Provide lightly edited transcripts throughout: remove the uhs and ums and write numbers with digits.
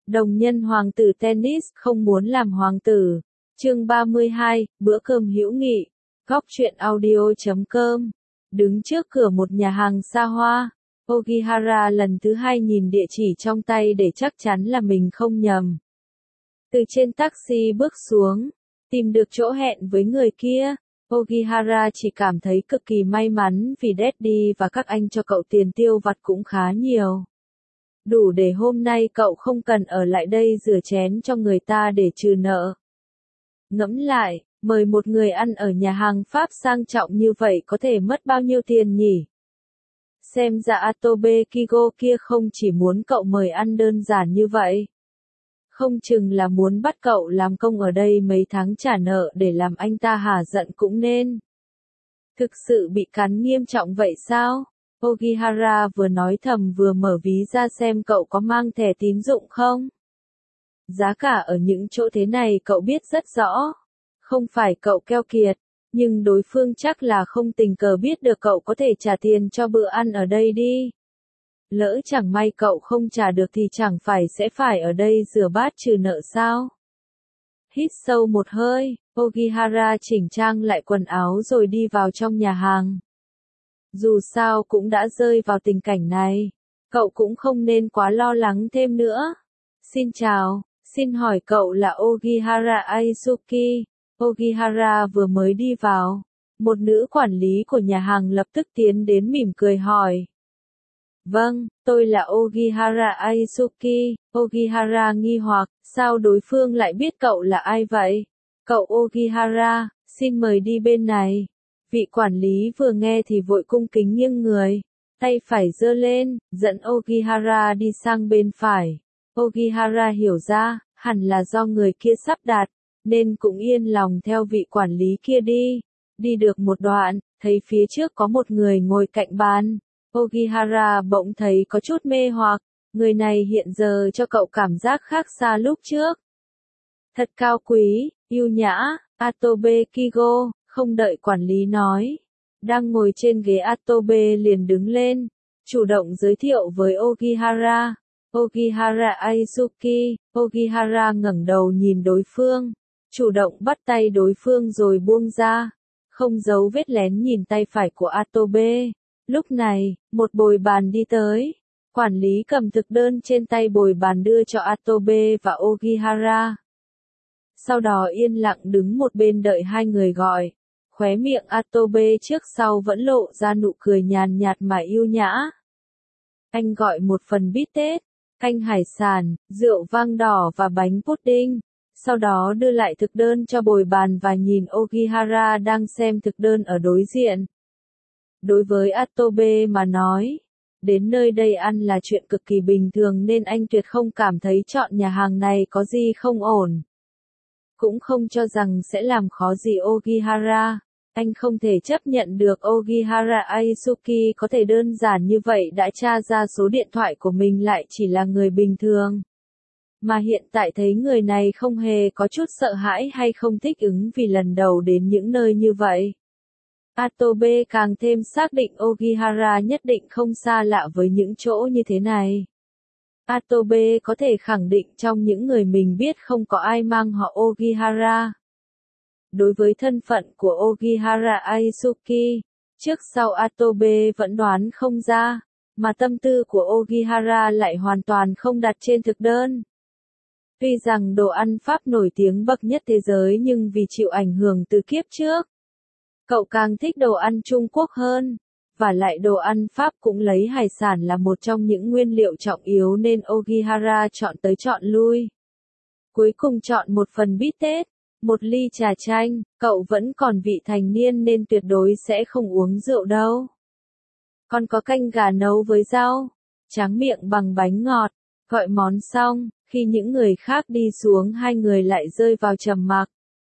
Đồng nhân hoàng tử tennis không muốn làm hoàng tử. Chương 32, bữa cơm hữu nghị. Góc truyện audio.com. Đứng trước cửa một nhà hàng xa hoa, Ogihara lần thứ hai nhìn địa chỉ trong tay để chắc chắn là mình không nhầm. Từ trên taxi bước xuống, tìm được chỗ hẹn với người kia, Ogihara chỉ cảm thấy cực kỳ may mắn vì Daddy và các anh cho cậu tiền tiêu vặt cũng khá nhiều. Đủ để hôm nay cậu không cần ở lại đây rửa chén cho người ta để trừ nợ. Ngẫm lại, mời một người ăn ở nhà hàng Pháp sang trọng như vậy có thể mất bao nhiêu tiền nhỉ? Xem ra Atobe Kigo kia không chỉ muốn cậu mời ăn đơn giản như vậy. Không chừng là muốn bắt cậu làm công ở đây mấy tháng trả nợ để làm anh ta hả giận cũng nên. Thực sự bị cắn nghiêm trọng vậy sao? Ogihara vừa nói thầm vừa mở ví ra xem cậu có mang thẻ tín dụng không. Giá cả ở những chỗ thế này cậu biết rất rõ. Không phải cậu keo kiệt, nhưng đối phương chắc là không tình cờ biết được cậu có thể trả tiền cho bữa ăn ở đây đi. Lỡ chẳng may cậu không trả được thì chẳng phải sẽ phải ở đây rửa bát trừ nợ sao? Hít sâu một hơi, Ogihara chỉnh trang lại quần áo rồi đi vào trong nhà hàng. Dù sao cũng đã rơi vào tình cảnh này, cậu cũng không nên quá lo lắng thêm nữa. Xin chào, xin hỏi cậu là Ogihara Aisuki? Ogihara vừa mới đi vào, một nữ quản lý của nhà hàng lập tức tiến đến mỉm cười hỏi. Vâng, tôi là Ogihara Aisuki. Ogihara nghi hoặc, sao đối phương lại biết cậu là ai vậy? Cậu Ogihara, xin mời đi bên này. Vị quản lý vừa nghe thì vội cung kính nghiêng người, tay phải giơ lên, dẫn Ogihara đi sang bên phải. Ogihara hiểu ra, hẳn là do người kia sắp đặt, nên cũng yên lòng theo vị quản lý kia đi. Đi được một đoạn, thấy phía trước có một người ngồi cạnh bàn. Ogihara bỗng thấy có chút mê hoặc, người này hiện giờ cho cậu cảm giác khác xa lúc trước. Thật cao quý, yêu nhã, Atobe Kigo, không đợi quản lý nói. Đang ngồi trên ghế Atobe liền đứng lên, chủ động giới thiệu với Ogihara. Ogihara Aisuki. Ogihara ngẩng đầu nhìn đối phương, chủ động bắt tay đối phương rồi buông ra, không giấu vết lén nhìn tay phải của Atobe. Lúc này, một bồi bàn đi tới. Quản lý cầm thực đơn trên tay bồi bàn đưa cho Atobe và Ogihara. Sau đó yên lặng đứng một bên đợi hai người gọi. Khóe miệng Atobe trước sau vẫn lộ ra nụ cười nhàn nhạt mà yêu nhã. Anh gọi một phần bít tết, canh hải sản, rượu vang đỏ và bánh pudding. Sau đó đưa lại thực đơn cho bồi bàn và nhìn Ogihara đang xem thực đơn ở đối diện. Đối với Atobe mà nói, đến nơi đây ăn là chuyện cực kỳ bình thường nên anh tuyệt không cảm thấy chọn nhà hàng này có gì không ổn. Cũng không cho rằng sẽ làm khó gì Ogihara. Anh không thể chấp nhận được Ogihara Aisuki có thể đơn giản như vậy đã tra ra số điện thoại của mình lại chỉ là người bình thường. Mà hiện tại thấy người này không hề có chút sợ hãi hay không thích ứng vì lần đầu đến những nơi như vậy. Atobe càng thêm xác định Ogihara nhất định không xa lạ với những chỗ như thế này. Atobe có thể khẳng định trong những người mình biết không có ai mang họ Ogihara. Đối với thân phận của Ogihara Aisuki, trước sau Atobe vẫn đoán không ra, mà tâm tư của Ogihara lại hoàn toàn không đặt trên thực đơn. Tuy rằng đồ ăn Pháp nổi tiếng bậc nhất thế giới nhưng vì chịu ảnh hưởng từ kiếp trước, cậu càng thích đồ ăn Trung Quốc hơn, và lại đồ ăn Pháp cũng lấy hải sản là một trong những nguyên liệu trọng yếu nên Ogihara chọn tới chọn lui. Cuối cùng chọn một phần bít tết, một ly trà chanh, cậu vẫn còn vị thành niên nên tuyệt đối sẽ không uống rượu đâu. Còn có canh gà nấu với rau, tráng miệng bằng bánh ngọt. Gọi món xong, khi những người khác đi xuống hai người lại rơi vào trầm mặc.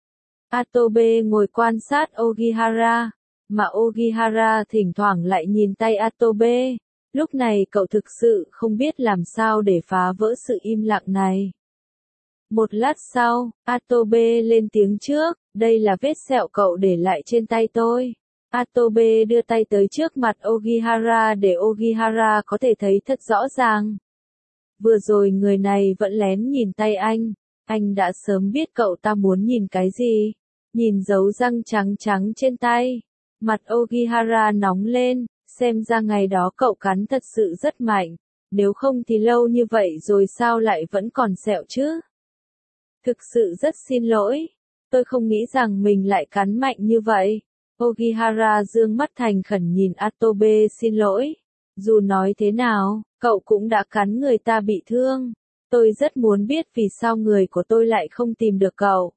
Atobe ngồi quan sát Ogihara, mà Ogihara thỉnh thoảng lại nhìn tay Atobe. Lúc này cậu thực sự không biết làm sao để phá vỡ sự im lặng này. Một lát sau, Atobe lên tiếng trước, đây là vết sẹo cậu để lại trên tay tôi. Atobe đưa tay tới trước mặt Ogihara để Ogihara có thể thấy thật rõ ràng. Vừa rồi người này vẫn lén nhìn tay anh đã sớm biết cậu ta muốn nhìn cái gì. Nhìn dấu răng trắng trắng trên tay. Mặt Ogihara nóng lên, xem ra ngày đó cậu cắn thật sự rất mạnh. Nếu không thì lâu như vậy rồi sao lại vẫn còn sẹo chứ? Thực sự rất xin lỗi. Tôi không nghĩ rằng mình lại cắn mạnh như vậy. Ogihara dương mắt thành khẩn nhìn Atobe xin lỗi. Dù nói thế nào, cậu cũng đã cắn người ta bị thương. Tôi rất muốn biết vì sao người của tôi lại không tìm được cậu.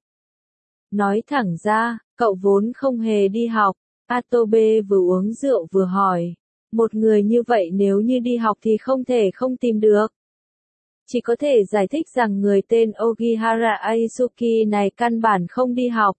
Nói thẳng ra, cậu vốn không hề đi học. Atobe vừa uống rượu vừa hỏi. Một người như vậy nếu như đi học thì không thể không tìm được. Chỉ có thể giải thích rằng người tên Ogihara Aisuki này căn bản không đi học.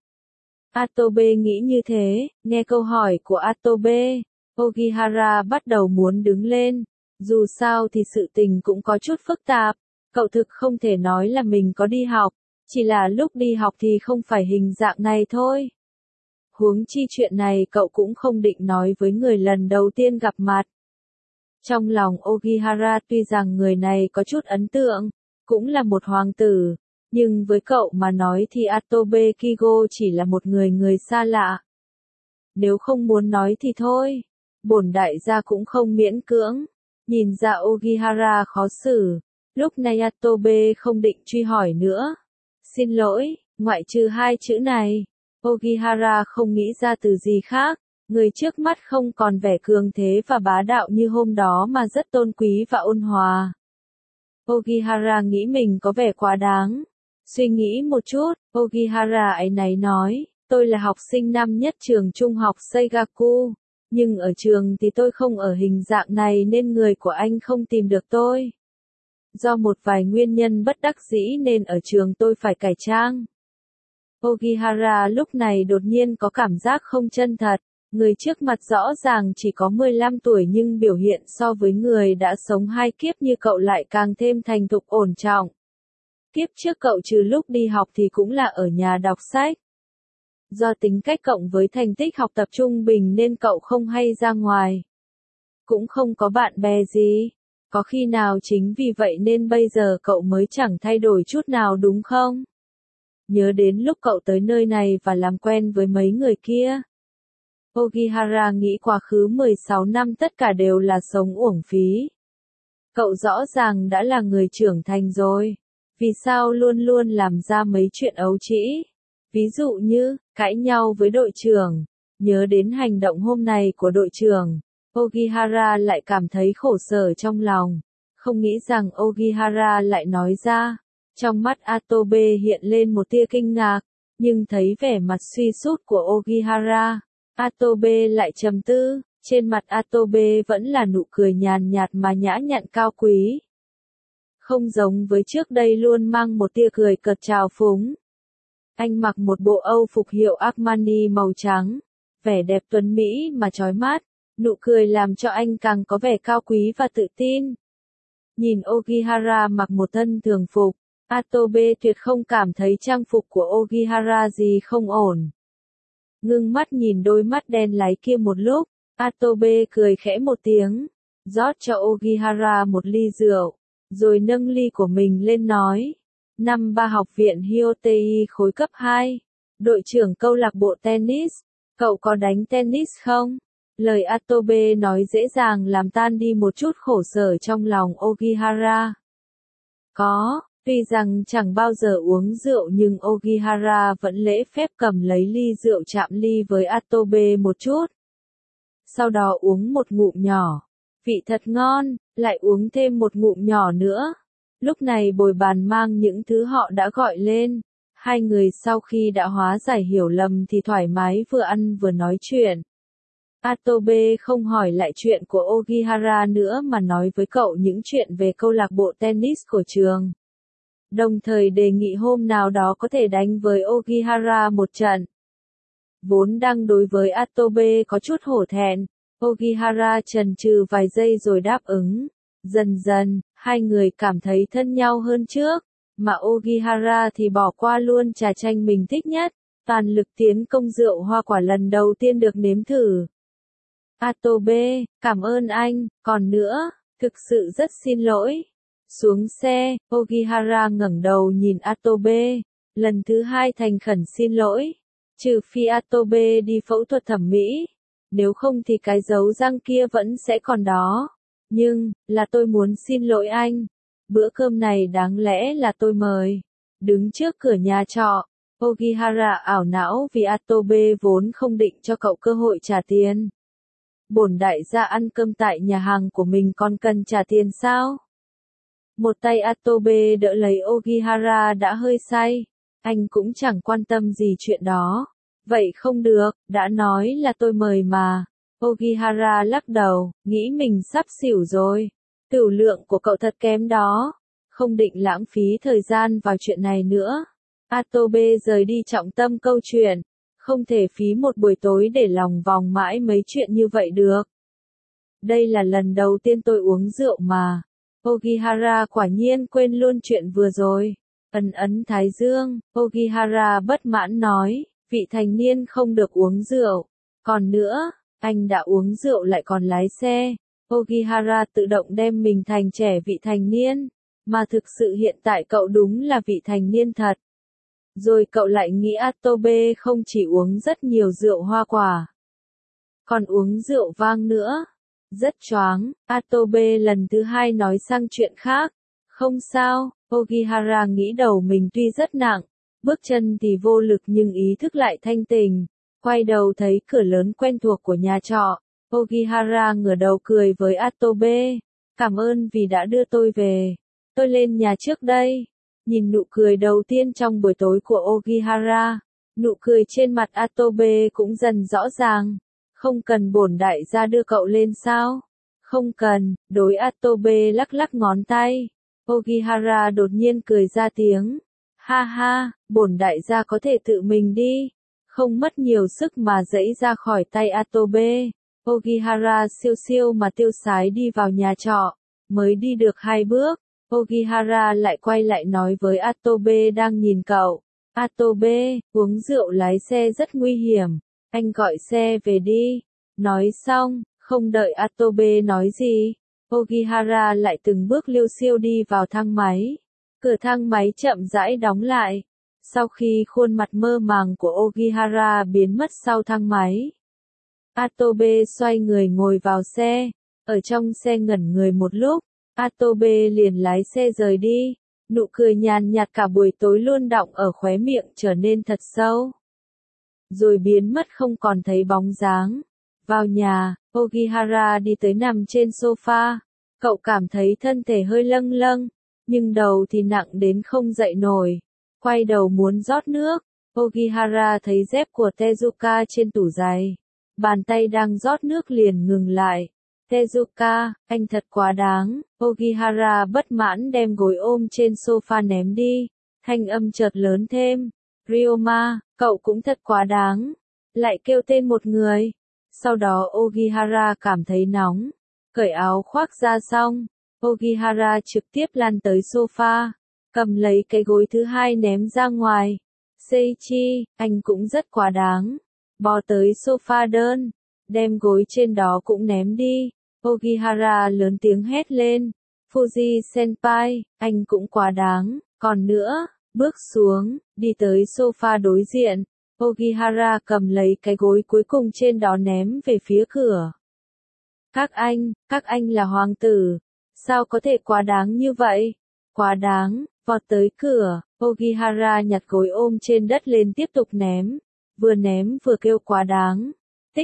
Atobe nghĩ như thế, nghe câu hỏi của Atobe, Ogihara bắt đầu muốn đứng lên. Dù sao thì sự tình cũng có chút phức tạp, cậu thực không thể nói là mình có đi học, chỉ là lúc đi học thì không phải hình dạng này thôi. Huống chi chuyện này cậu cũng không định nói với người lần đầu tiên gặp mặt. Trong lòng Ogihara tuy rằng người này có chút ấn tượng, cũng là một hoàng tử, nhưng với cậu mà nói thì Atobe Kigo chỉ là một người xa lạ. Nếu không muốn nói thì thôi, bổn đại gia cũng không miễn cưỡng. Nhìn ra Ogihara khó xử, lúc này Atobe không định truy hỏi nữa. Xin lỗi, ngoại trừ hai chữ này, Ogihara không nghĩ ra từ gì khác. Người trước mắt không còn vẻ cường thế và bá đạo như hôm đó mà rất tôn quý và ôn hòa. Ogihara nghĩ mình có vẻ quá đáng. Suy nghĩ một chút, Ogihara áy náy nói, tôi là học sinh năm nhất trường trung học Seigaku, nhưng ở trường thì tôi không ở hình dạng này nên người của anh không tìm được tôi. Do một vài nguyên nhân bất đắc dĩ nên ở trường tôi phải cải trang. Ogihara lúc này đột nhiên có cảm giác không chân thật. Người trước mặt rõ ràng chỉ có 15 tuổi nhưng biểu hiện so với người đã sống hai kiếp như cậu lại càng thêm thành thục ổn trọng. Kiếp trước cậu trừ lúc đi học thì cũng là ở nhà đọc sách. Do tính cách cộng với thành tích học tập trung bình nên cậu không hay ra ngoài. Cũng không có bạn bè gì. Có khi nào chính vì vậy nên bây giờ cậu mới chẳng thay đổi chút nào đúng không? Nhớ đến lúc cậu tới nơi này và làm quen với mấy người kia. Ogihara nghĩ quá khứ 16 năm tất cả đều là sống uổng phí. Cậu rõ ràng đã là người trưởng thành rồi. Vì sao luôn luôn làm ra mấy chuyện ấu trĩ? Ví dụ như, cãi nhau với đội trưởng. Nhớ đến hành động hôm nay của đội trưởng, Ogihara lại cảm thấy khổ sở trong lòng. Không nghĩ rằng Ogihara lại nói ra. Trong mắt Atobe hiện lên một tia kinh ngạc, nhưng thấy vẻ mặt suy sút của Ogihara. Atobe lại trầm tư, trên mặt Atobe vẫn là nụ cười nhàn nhạt mà nhã nhặn cao quý. Không giống với trước đây luôn mang một tia cười cợt trào phúng. Anh mặc một bộ Âu phục hiệu Armani màu trắng, vẻ đẹp tuấn mỹ mà chói mắt, nụ cười làm cho anh càng có vẻ cao quý và tự tin. Nhìn Ogihara mặc một thân thường phục, Atobe tuyệt không cảm thấy trang phục của Ogihara gì không ổn. Ngưng mắt nhìn đôi mắt đen láy kia một lúc, Atobe cười khẽ một tiếng, rót cho Ogihara một ly rượu, rồi nâng ly của mình lên nói. Năm 3 học viện Hyotei khối cấp 2, đội trưởng câu lạc bộ tennis, cậu có đánh tennis không? Lời Atobe nói dễ dàng làm tan đi một chút khổ sở trong lòng Ogihara. Có. Tuy rằng chẳng bao giờ uống rượu nhưng Ogihara vẫn lễ phép cầm lấy ly rượu chạm ly với Atobe một chút. Sau đó uống một ngụm nhỏ. Vị thật ngon, lại uống thêm một ngụm nhỏ nữa. Lúc này bồi bàn mang những thứ họ đã gọi lên. Hai người sau khi đã hóa giải hiểu lầm thì thoải mái vừa ăn vừa nói chuyện. Atobe không hỏi lại chuyện của Ogihara nữa mà nói với cậu những chuyện về câu lạc bộ tennis của trường. Đồng thời đề nghị hôm nào đó có thể đánh với Ogihara một trận. Vốn đang đối với Atobe có chút hổ thẹn, Ogihara chần chừ vài giây rồi đáp ứng. Dần dần, hai người cảm thấy thân nhau hơn trước, mà Ogihara thì bỏ qua luôn trà chanh mình thích nhất, toàn lực tiến công rượu hoa quả lần đầu tiên được nếm thử. Atobe, cảm ơn anh, còn nữa, thực sự rất xin lỗi. Xuống xe, Ogihara ngẩng đầu nhìn Atobe, lần thứ hai thành khẩn xin lỗi. Trừ phi Atobe đi phẫu thuật thẩm mỹ, nếu không thì cái dấu răng kia vẫn sẽ còn đó. Nhưng, là tôi muốn xin lỗi anh. Bữa cơm này đáng lẽ là tôi mời. Đứng trước cửa nhà trọ, Ogihara ảo não vì Atobe vốn không định cho cậu cơ hội trả tiền. Bổn đại gia ăn cơm tại nhà hàng của mình còn cần trả tiền sao? Một tay Atobe đỡ lấy Ogihara đã hơi say. Anh cũng chẳng quan tâm gì chuyện đó. Vậy không được, đã nói là tôi mời mà. Ogihara lắc đầu, nghĩ mình sắp xỉu rồi. Tửu lượng của cậu thật kém đó. Không định lãng phí thời gian vào chuyện này nữa. Atobe rời đi trọng tâm câu chuyện. Không thể phí một buổi tối để lòng vòng mãi mấy chuyện như vậy được. Đây là lần đầu tiên tôi uống rượu mà. Ogihara quả nhiên quên luôn chuyện vừa rồi. Ấn ấn thái dương, Ogihara bất mãn nói, vị thành niên không được uống rượu. Còn nữa, anh đã uống rượu lại còn lái xe. Ogihara tự động đem mình thành trẻ vị thành niên, mà thực sự hiện tại cậu đúng là vị thành niên thật. Rồi cậu lại nghĩ Atobe không chỉ uống rất nhiều rượu hoa quả, còn uống rượu vang nữa. Rất choáng, Atobe lần thứ hai nói sang chuyện khác. Không sao, Ogihara nghĩ đầu mình tuy rất nặng, bước chân thì vô lực nhưng ý thức lại thanh tỉnh. Quay đầu thấy cửa lớn quen thuộc của nhà trọ, Ogihara ngửa đầu cười với Atobe. Cảm ơn vì đã đưa tôi về. Tôi lên nhà trước đây. Nhìn nụ cười đầu tiên trong buổi tối của Ogihara, nụ cười trên mặt Atobe cũng dần rõ ràng. Không cần bổn đại gia đưa cậu lên sao? Không cần, đối Atobe lắc lắc ngón tay. Ogihara đột nhiên cười ra tiếng. Ha ha, bổn đại gia có thể tự mình đi. Không mất nhiều sức mà giãy ra khỏi tay Atobe. Ogihara siêu siêu mà tiêu sái đi vào nhà trọ. Mới đi được 2 bước, Ogihara lại quay lại nói với Atobe đang nhìn cậu. Atobe, uống rượu lái xe rất nguy hiểm. Anh gọi xe về đi. Nói xong, không đợi Atobe nói gì, Ogihara lại từng bước liêu xiêu đi vào thang máy. Cửa thang máy chậm rãi đóng lại. Sau khi khuôn mặt mơ màng của Ogihara biến mất sau thang máy, Atobe xoay người ngồi vào xe. Ở trong xe ngẩn người một lúc, Atobe liền lái xe rời đi. Nụ cười nhàn nhạt cả buổi tối luôn đọng ở khóe miệng trở nên thật sâu, rồi biến mất không còn thấy bóng dáng. Vào nhà, Ogihara đi tới nằm trên sofa. Cậu cảm thấy thân thể hơi lâng lâng, nhưng đầu thì nặng đến không dậy nổi. Quay đầu muốn rót nước, Ogihara thấy dép của Tezuka trên tủ giày. Bàn tay đang rót nước liền ngừng lại. Tezuka, anh thật quá đáng. Ogihara bất mãn đem gối ôm trên sofa ném đi. Thanh âm chợt lớn thêm. Ryoma, cậu cũng thật quá đáng. Lại kêu tên một người. Sau đó Ogihara cảm thấy nóng. Cởi áo khoác ra xong, Ogihara trực tiếp lăn tới sofa. Cầm lấy cái gối thứ hai ném ra ngoài. Seiichi, anh cũng rất quá đáng. Bò tới sofa đơn. Đem gối trên đó cũng ném đi. Ogihara lớn tiếng hét lên. Fuji senpai, anh cũng quá đáng. Còn nữa, bước xuống, đi tới sofa đối diện. Ogihara cầm lấy cái gối cuối cùng trên đó ném về phía cửa. Các anh là hoàng tử. Sao có thể quá đáng như vậy? Quá đáng, vọt tới cửa, Ogihara nhặt gối ôm trên đất lên tiếp tục ném. Vừa ném vừa kêu quá đáng.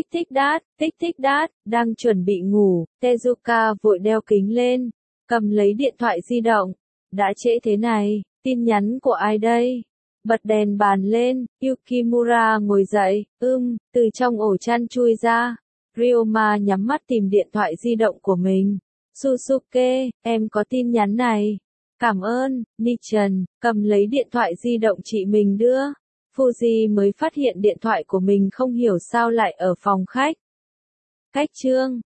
Tích tích đát, đang chuẩn bị ngủ, Tezuka vội đeo kính lên, cầm lấy điện thoại di động. Đã trễ thế này, tin nhắn của ai đây? Bật đèn bàn lên, Yukimura ngồi dậy, từ trong ổ chăn chui ra. Ryoma nhắm mắt tìm điện thoại di động của mình. Susuke, em có tin nhắn này. Cảm ơn, Nichan, cầm lấy điện thoại di động chị mình đưa. Fuji mới phát hiện điện thoại của mình không hiểu sao lại ở phòng khách. Cách chương